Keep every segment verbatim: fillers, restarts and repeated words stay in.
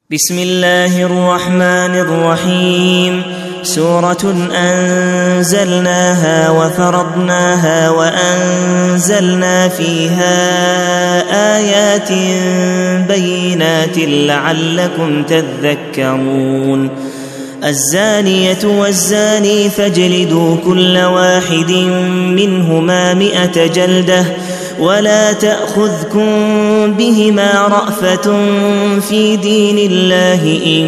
بسم الله الرحمن الرحيم. سورة أنزلناها وفرضناها وأنزلنا فيها آيات بينات لعلكم تذكرون. الزانية والزاني فاجلدوا كل واحد منهما مئة جلدة ولا تأخذكم بهما رأفة في دين الله إن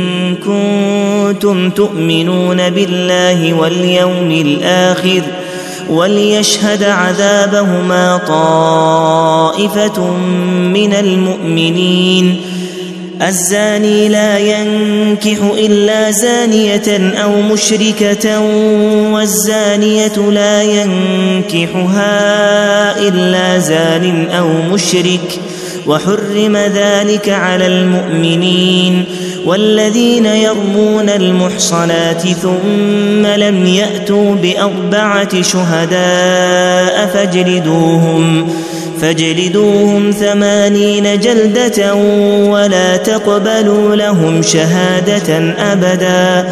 كنتم تؤمنون بالله واليوم الآخر وليشهد عذابهما طائفة من المؤمنين. الزاني لا ينكح إلا زانية أو مشركة والزانية لا ينكحها إلا زان أو مشرك وحرم ذلك على المؤمنين. والذين يرمون المحصنات ثم لم يأتوا بأربعة شهداء فاجلدوهم فاجلدوهم ثمانين جلدة ولا تقبلوا لهم شهادة أبدا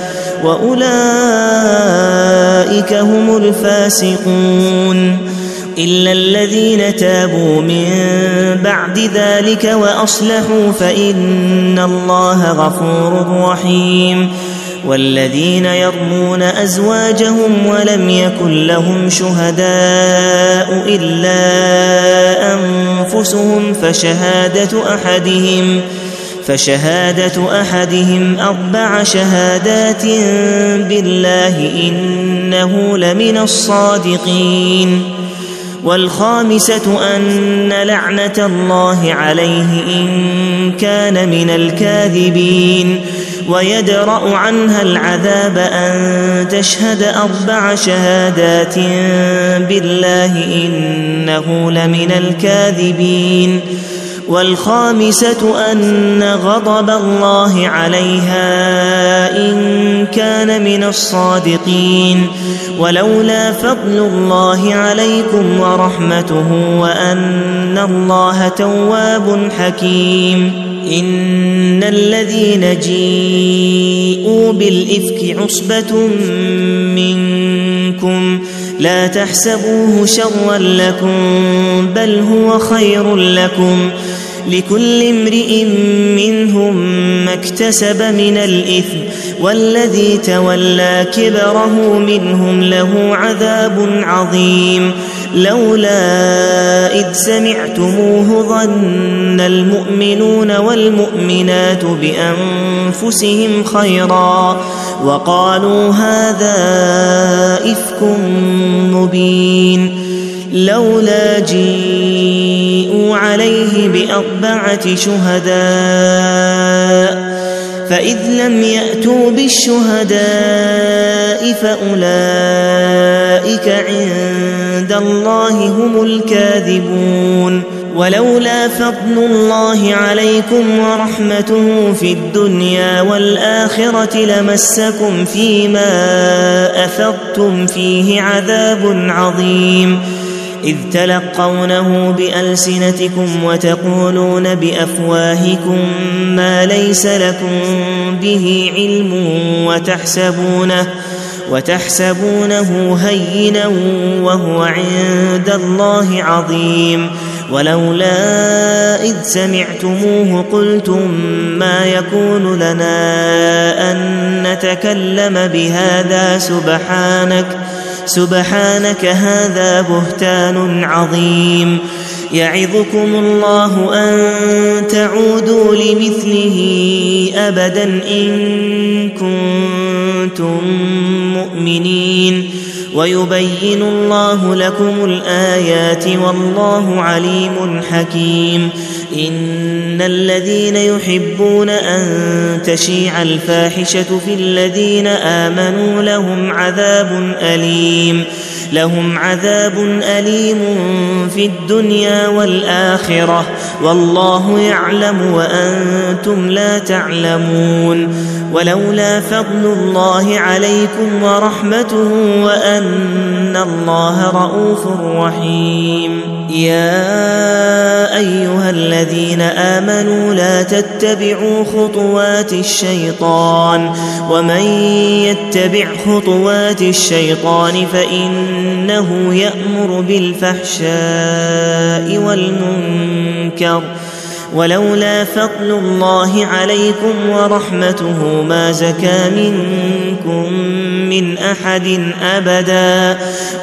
وأولئك هم الفاسقون. إلا الذين تابوا من بعد ذلك وأصلحوا فإن الله غفور رحيم. والذين يرمون أزواجهم ولم يكن لهم شهداء إلا أنفسهم فشهادة أحدهم فشهادة أحدهم أربع شهادات بالله إنه لمن الصادقين. والخامسة أن لعنة الله عليه إن كان من الكاذبين. ويدرأ عنها العذاب أن تشهد أربع شهادات بالله إنه لمن الكاذبين. والخامسة أن غضب الله عليها إن كان من الصادقين. ولولا فضل الله عليكم ورحمته وأن الله تواب حكيم. إن الذين جيءوا بالإفك عصبة منكم لا تحسبوه شرا لكم بل هو خير لكم. لكل امرئ منهم ما اكتسب من الإثم والذي تولى كبره منهم له عذاب عظيم. لولا إذ سمعتموه ظن المؤمنون والمؤمنات بأنفسهم خيرا وقالوا هذا إفك مبين. لولا جيءوا عليه بأربعة شهداء فإذ لم يأتوا بالشهداء فأولئك عند الله هم الكاذبون. ولولا فضل الله عليكم ورحمته في الدنيا والآخرة لمسكم فيما أفضتم فيه عذاب عظيم. إذ تلقونه بألسنتكم وتقولون بأفواهكم ما ليس لكم به علم وتحسبونه وتحسبونه هينا وهو عند الله عظيم. ولولا إذ سمعتموه قلتم ما يكون لنا أن نتكلم بهذا سبحانك سبحانك هذا بهتان عظيم. يعظكم الله أن تعودوا لمثله أبدا إن كنتم مؤمنين. ويبين الله لكم الآيات والله عليم حكيم. إن الذين يحبون أن تشيع الفاحشة في الذين آمنوا لهم عذاب أليم لهم عذاب أليم في الدنيا والآخرة والله يعلم وأنتم لا تعلمون. ولولا فضل الله عليكم ورحمته وأن الله رؤوف رحيم. يا أيها الذين آمنوا لا تتبعوا خطوات الشيطان ومن يتبع خطوات الشيطان فإنه يأمر بالفحشاء والمنكر ولولا فضل الله عليكم ورحمته ما زكى منكم من أحد أبدا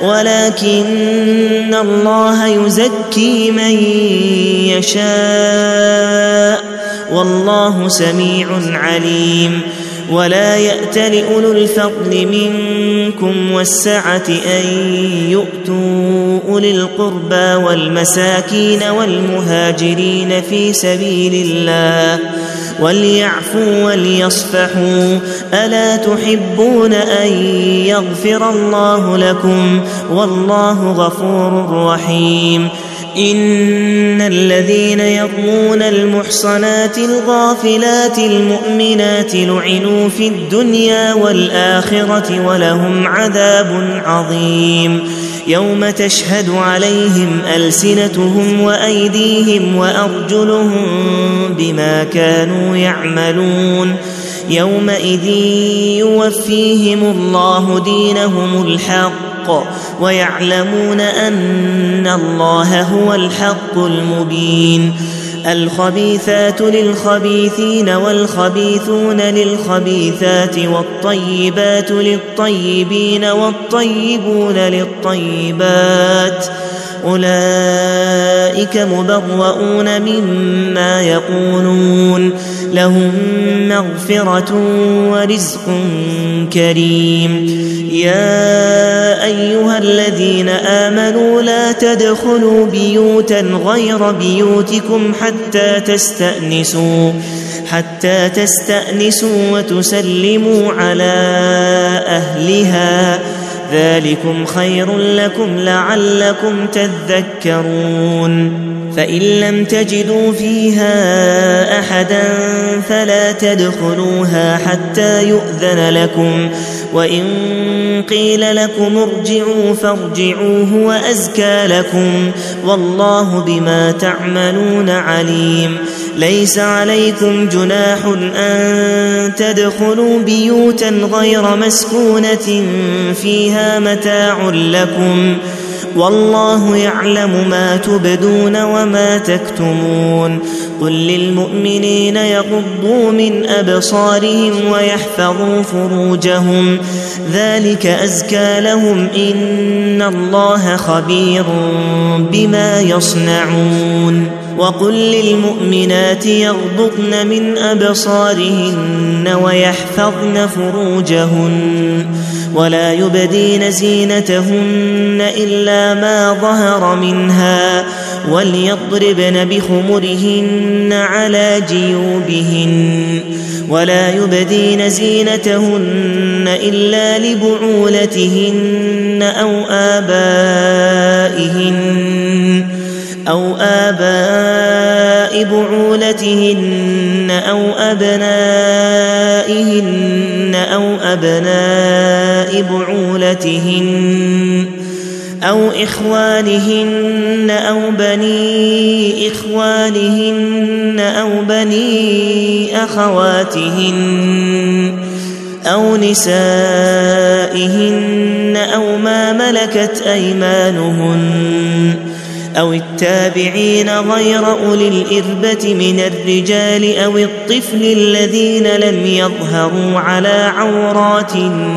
ولكن الله يزكي من يشاء والله سميع عليم ولا يأتل أولو الفضل منكم والسعة أن يؤتوا أولي القربى والمساكين والمهاجرين في سبيل الله وليعفوا وليصفحوا ألا تحبون أن يغفر الله لكم والله غفور رحيم إن الذين يرمون المحصنات الغافلات المؤمنات لعنوا في الدنيا والآخرة ولهم عذاب عظيم يوم تشهد عليهم ألسنتهم وأيديهم وأرجلهم بما كانوا يعملون يومئذ يوفيهم الله دينهم الحق ويعلمون أن الله هو الحق المبين الخبيثات للخبيثين والخبيثون للخبيثات والطيبات للطيبين والطيبون للطيبات أولئك مبرؤون مما يقولون لهم مغفرة ورزق كريم يا أيها الذين آمنوا لا تدخلوا بيوتا غير بيوتكم حتى تستأنسوا حتى تستأنسوا وتسلموا على أهلها ذلكم خير لكم لعلكم تذكرون فإن لم تجدوا فيها أحدا فلا تدخلوها حتى يؤذن لكم وإن قيل لكم ارجعوا فارجعوا هو أزكى لكم والله بما تعملون عليم ليس عليكم جناح أن تدخلوا بيوتا غير مسكونة فيها متاع لكم والله يعلم ما تبدون وما تكتمون قل للمؤمنين يغضوا من أبصارهم ويحفظوا فروجهم ذلك أزكى لهم إن الله خبير بما يصنعون وقل للمؤمنات يغضضن من أبصارهن ويحفظن فروجهن ولا يبدين زينتهن إلا ما ظهر منها وليضربن بخمرهن على جيوبهن ولا يبدين زينتهن إلا لبعولتهن أو آبائهن أو آباء بعولتهن أو أبنائهن أو أبناء بعولتهن أو إخوانهن أو بني إخوانهن أو بني أخواتهن أو نسائهن أو ما ملكت أيمانهن أو التابعين غير أولي الإربة من الرجال أو الطفل الذين لم يظهروا على عورات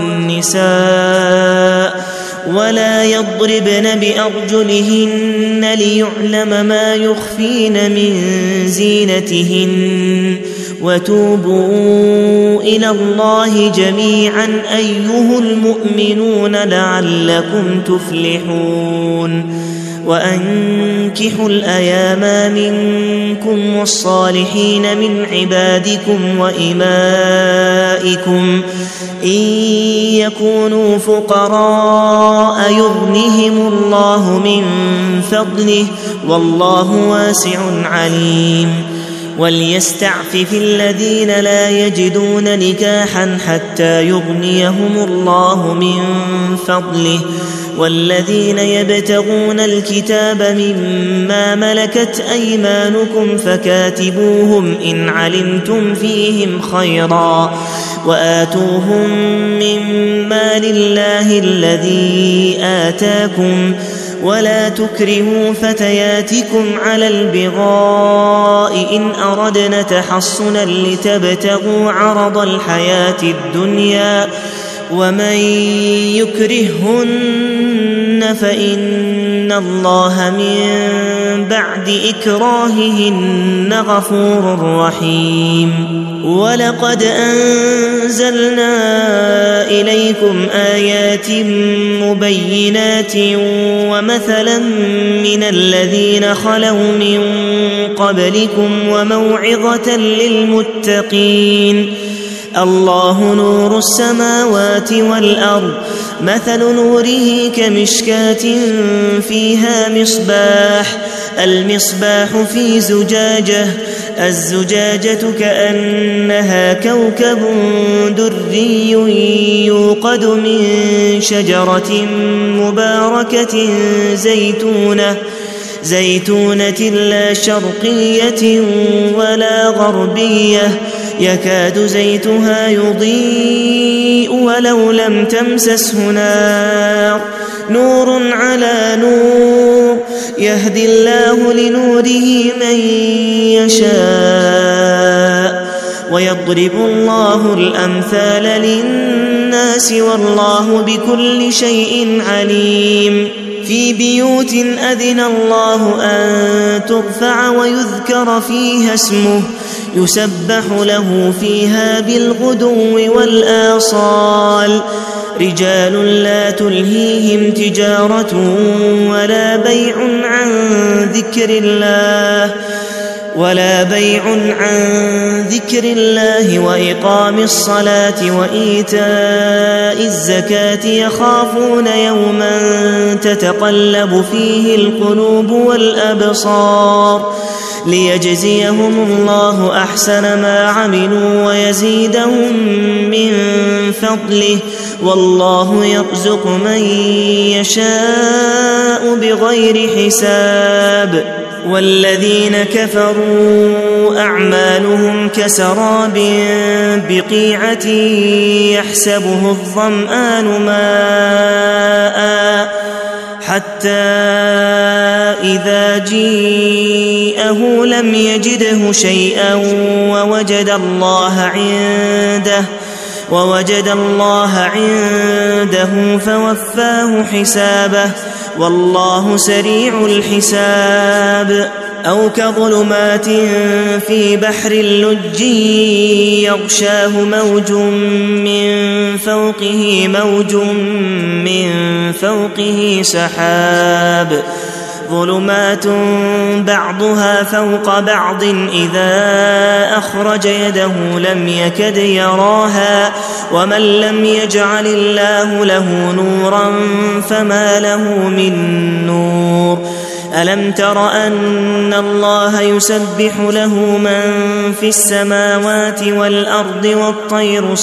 النساء ولا يضربن بأرجلهن ليعلم ما يخفين من زينتهن وتوبوا إلى الله جميعا أيها المؤمنون لعلكم تفلحون وأنكحوا الأيام منكم والصالحين من عبادكم وإمائكم إن يكونوا فقراء يغنهم الله من فضله والله واسع عليم وليستعفف الذين لا يجدون نكاحا حتى يغنيهم الله من فضله والذين يبتغون الكتاب مما ملكت أيمانكم فكاتبوهم إن علمتم فيهم خيرا وآتوهم مما لله الذي آتاكم ولا تكرهوا فتياتكم على البغاء إن أردنا تحصنا لتبتغوا عرض الحياة الدنيا ومن يكرههن فإن الله من بعد إكراههن غفور رحيم. ولقد أنزلنا إليكم آيات مبينات ومثلا من الذين خلوا من قبلكم وموعظة للمتقين. الله نور السماوات والأرض مثل نوره كمشكاة فيها مصباح المصباح في زجاجة الزجاجة كأنها كوكب دري يوقد من شجرة مباركة زيتونة زيتونة لا شرقية ولا غربية يكاد زيتها يضيء ولو لم تمسسه نار نور على نور يهدي الله لنوره من يشاء ويضرب الله الأمثال للناس والله بكل شيء عليم. في بيوت أذن الله أن ترفع ويذكر فيها اسمه يسبح له فيها بالغدو والآصال رجال لا تلهيهم تجارة ولا بيع عن ذكر الله ولا بيع عن ذكر الله وإقام الصلاة وإيتاء الزكاة يخافون يوما تتقلب فيه القلوب والأبصار ليجزيهم الله أحسن ما عملوا ويزيدهم من فضله والله يرزق من يشاء بغير حساب. والذين كفروا أعمالهم كسراب بقيعة يحسبه الظمآن ماء حتى إذا جيءه لم يجده شيئا ووجد الله عنده ووجد الله عنده فوفاه حسابه والله سريع الحساب. أو كظلمات في بحر اللج يغشاه موج من فوقه موج من فوقه سحاب ظلمات بعضها فوق بعض إذا أخرج يده لم يكد يراها ومن لم يجعل الله له نورا فما له من نور. ألم تر أن الله يسبح له من في السماوات والأرض والطير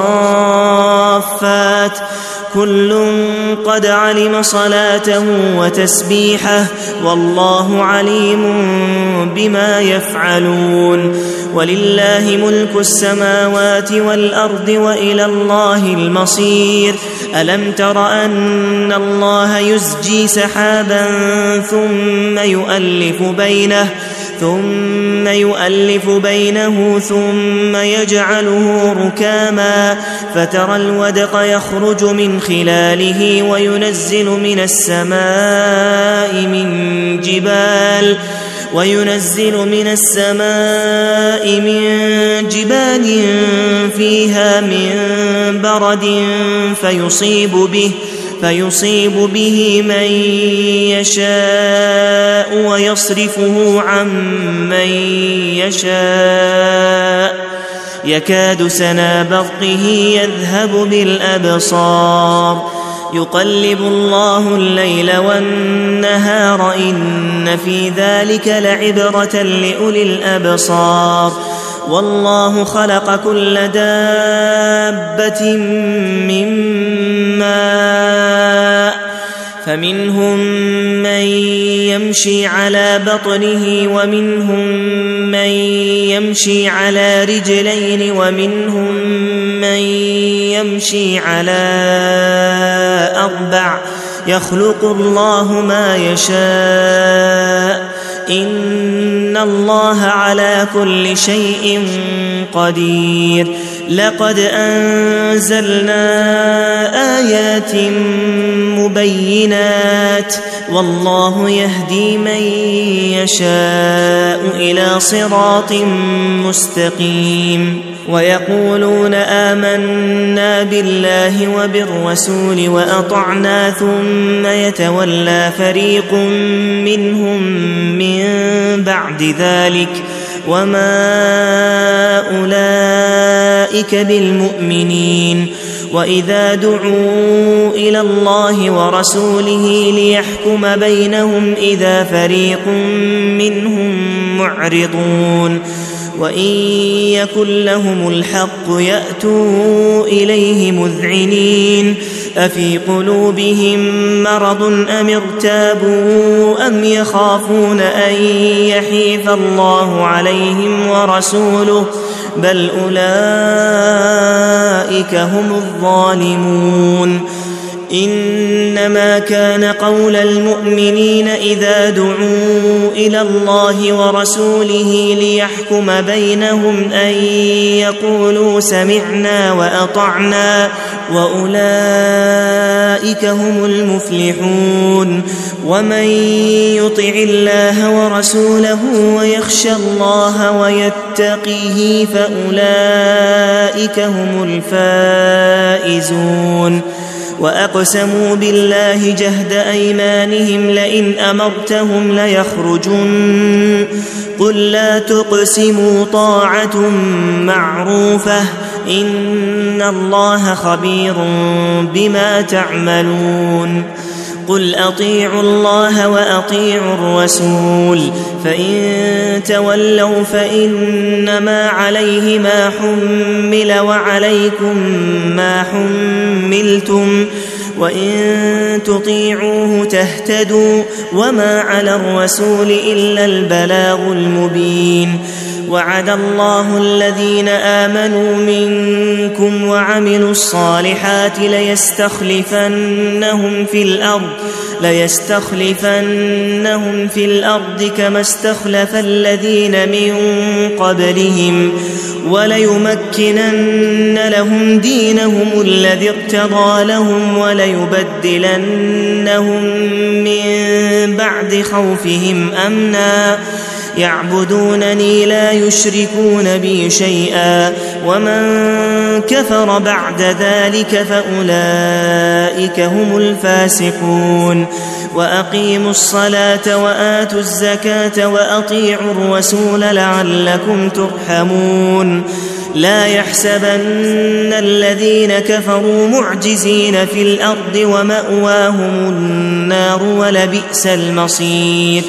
صافات كل قد علم صلاته وتسبيحه والله عليم بما يفعلون. ولله ملك السماوات والأرض وإلى الله المصير. ألم تر أن الله يزجي سحابا ثم يؤلف بينه ثم يؤلف بينه ثم يجعله ركاما فترى الودق يخرج من خلاله وينزل من السماء من جبال وينزل من السماء من جبال فيها من برد فيصيب به فيصيب به من يشاء ويصرفه عن من يشاء يكاد سنا برقه يذهب بالأبصار يقلب الله الليل والنهار إن في ذلك لعبرة لأولي الأبصار والله خلق كل دابة من ماء فمنهم من يمشي على بطنه ومنهم من يمشي على رجلين ومنهم من يمشي على أربع يخلق الله ما يشاء إن الله على كل شيء قدير لقد أنزلنا آيات مبينات والله يهدي من يشاء إلى صراط مستقيم ويقولون آمنا بالله وبالرسول وأطعنا ثم يتولى فريق منهم من بعد ذلك وما أولئك بالمؤمنين وإذا دعوا إلى الله ورسوله ليحكم بينهم إذا فريق منهم معرضون وإن يكن لهم الحق يأتوا إليه مذعنين أفي قلوبهم مرض أم ارتابوا أم يخافون أن يحيف الله عليهم ورسوله بل أولئك هم الظالمون إنما كان قول المؤمنين إذا دعوا إلى الله ورسوله ليحكم بينهم أن يقولوا سمعنا وأطعنا وأولئك هم المفلحون ومن يطع الله ورسوله ويخشى الله ويتقه فأولئك هم الفائزون وأقسموا بالله جهد أيمانهم لئن أمرتهم ليخرجن قل لا تقسموا طاعة معروفة إن الله خبير بما تعملون قل أطيعوا الله وأطيعوا الرسول فإن تولوا فإنما عليه ما حمل وعليكم ما حملتم وإن تطيعوه تهتدوا وما على الرسول إلا البلاغ المبين وعد الله الذين آمنوا منكم وعملوا الصالحات ليستخلفنهم في الأرض ليستخلفنهم في الأرض كما استخلف الذين من قبلهم وليمكنن لهم دينهم الذي ارتضى لهم وليبدلنهم من بعد خوفهم أمنا يعبدونني لا يشركون بي شيئا ومن كفر بعد ذلك فأولئك هم الفاسقون وأقيموا الصلاة وآتوا الزكاة وأطيعوا الرسول لعلكم ترحمون لا يحسبن الذين كفروا معجزين في الأرض ومأواهم النار ولبئس المصير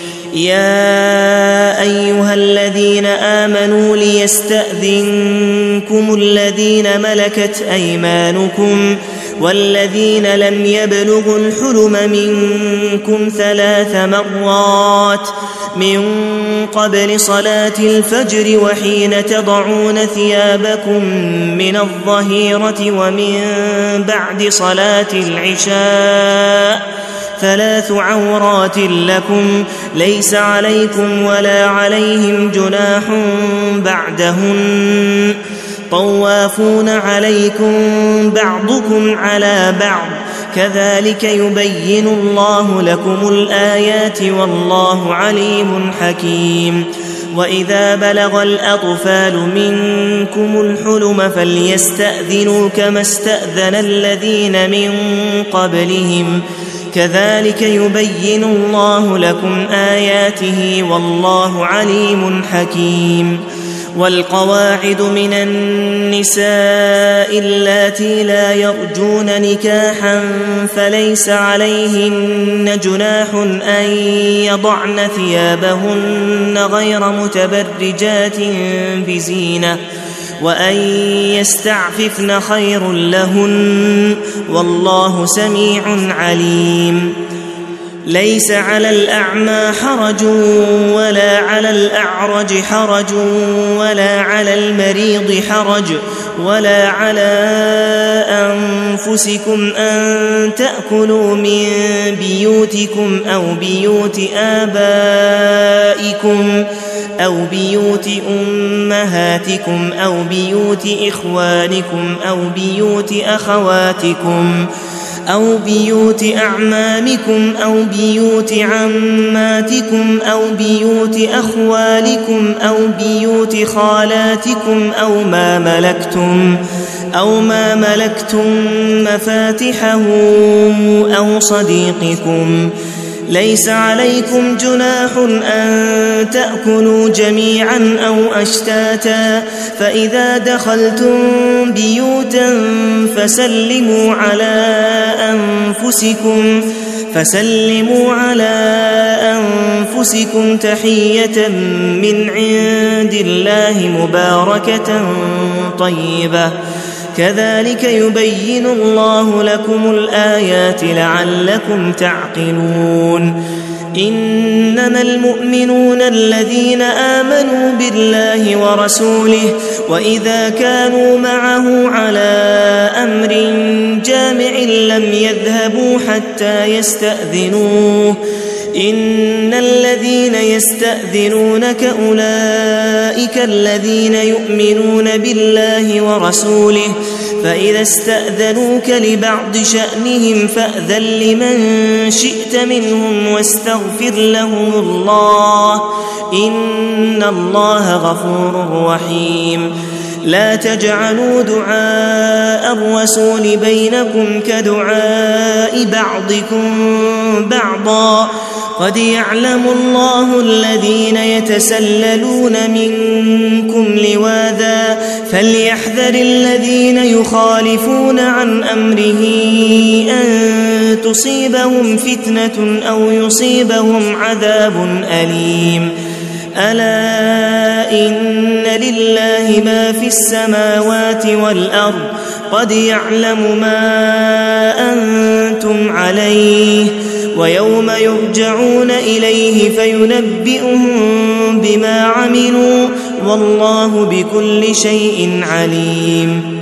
يا أيها الذين آمنوا ليستأذنكم الذين ملكت أيمانكم والذين لم يبلغوا الحلم منكم ثلاث مرات من قبل صلاة الفجر وحين تضعون ثيابكم من الظهيرة ومن بعد صلاة العشاء ثلاث عورات لكم ليس عليكم ولا عليهم جناح بعدهن طوافون عليكم بعضكم على بعض كذلك يبين الله لكم الآيات والله عليم حكيم وإذا بلغ الأطفال منكم الحلم فليستأذنوا كما استأذن الذين من قبلهم كذلك يبين الله لكم آياته والله عليم حكيم والقواعد من النساء اللاتي لا يرجون نكاحا فليس عليهن جناح أن يضعن ثيابهن غير متبرجات بزينة وأن يستعففن خير لهن والله سميع عليم. ليس على الأعمى حرج ولا على الأعرج حرج ولا على المريض حرج ولا على أنفسكم أن تأكلوا من بيوتكم أو بيوت آبائكم أو بيوت أمهاتكم أو بيوت إخوانكم أو بيوت أخواتكم أو بيوت أعمامكم أو بيوت عماتكم أو بيوت أخوالكم أو بيوت خالاتكم أو ما ملكتم أو ما ملكتم مفاتحه أو صديقكم. ليس عليكم جناح أن تأكلوا جميعا أو أشتاتا فإذا دخلتم بيوتا فسلموا على أنفسكم فسلموا على أنفسكم تحية من عند الله مباركة طيبة كذلك يبين الله لكم الآيات لعلكم تعقلون. إنما المؤمنون الذين آمنوا بالله ورسوله وإذا كانوا معه على أمر جامع لم يذهبوا حتى يستأذنوه إن الذين يستأذنونك أولئك الذين يؤمنون بالله ورسوله فإذا استأذنوك لبعض شأنهم فأذن لمن شئت منهم واستغفر لهم الله إن الله غفور رحيم. لا تجعلوا دعاء الرسول بينكم كدعاء بعضكم بعضا قد يعلم الله الذين يتسللون منكم لواذا فليحذر الذين يخالفون عن أمره أن تصيبهم فتنة أو يصيبهم عذاب أليم. ألا إن لله ما في السماوات والأرض قد يعلم ما أنتم عليه ويوم يرجعون إليه فينبئهم بما عملوا والله بكل شيء عليم.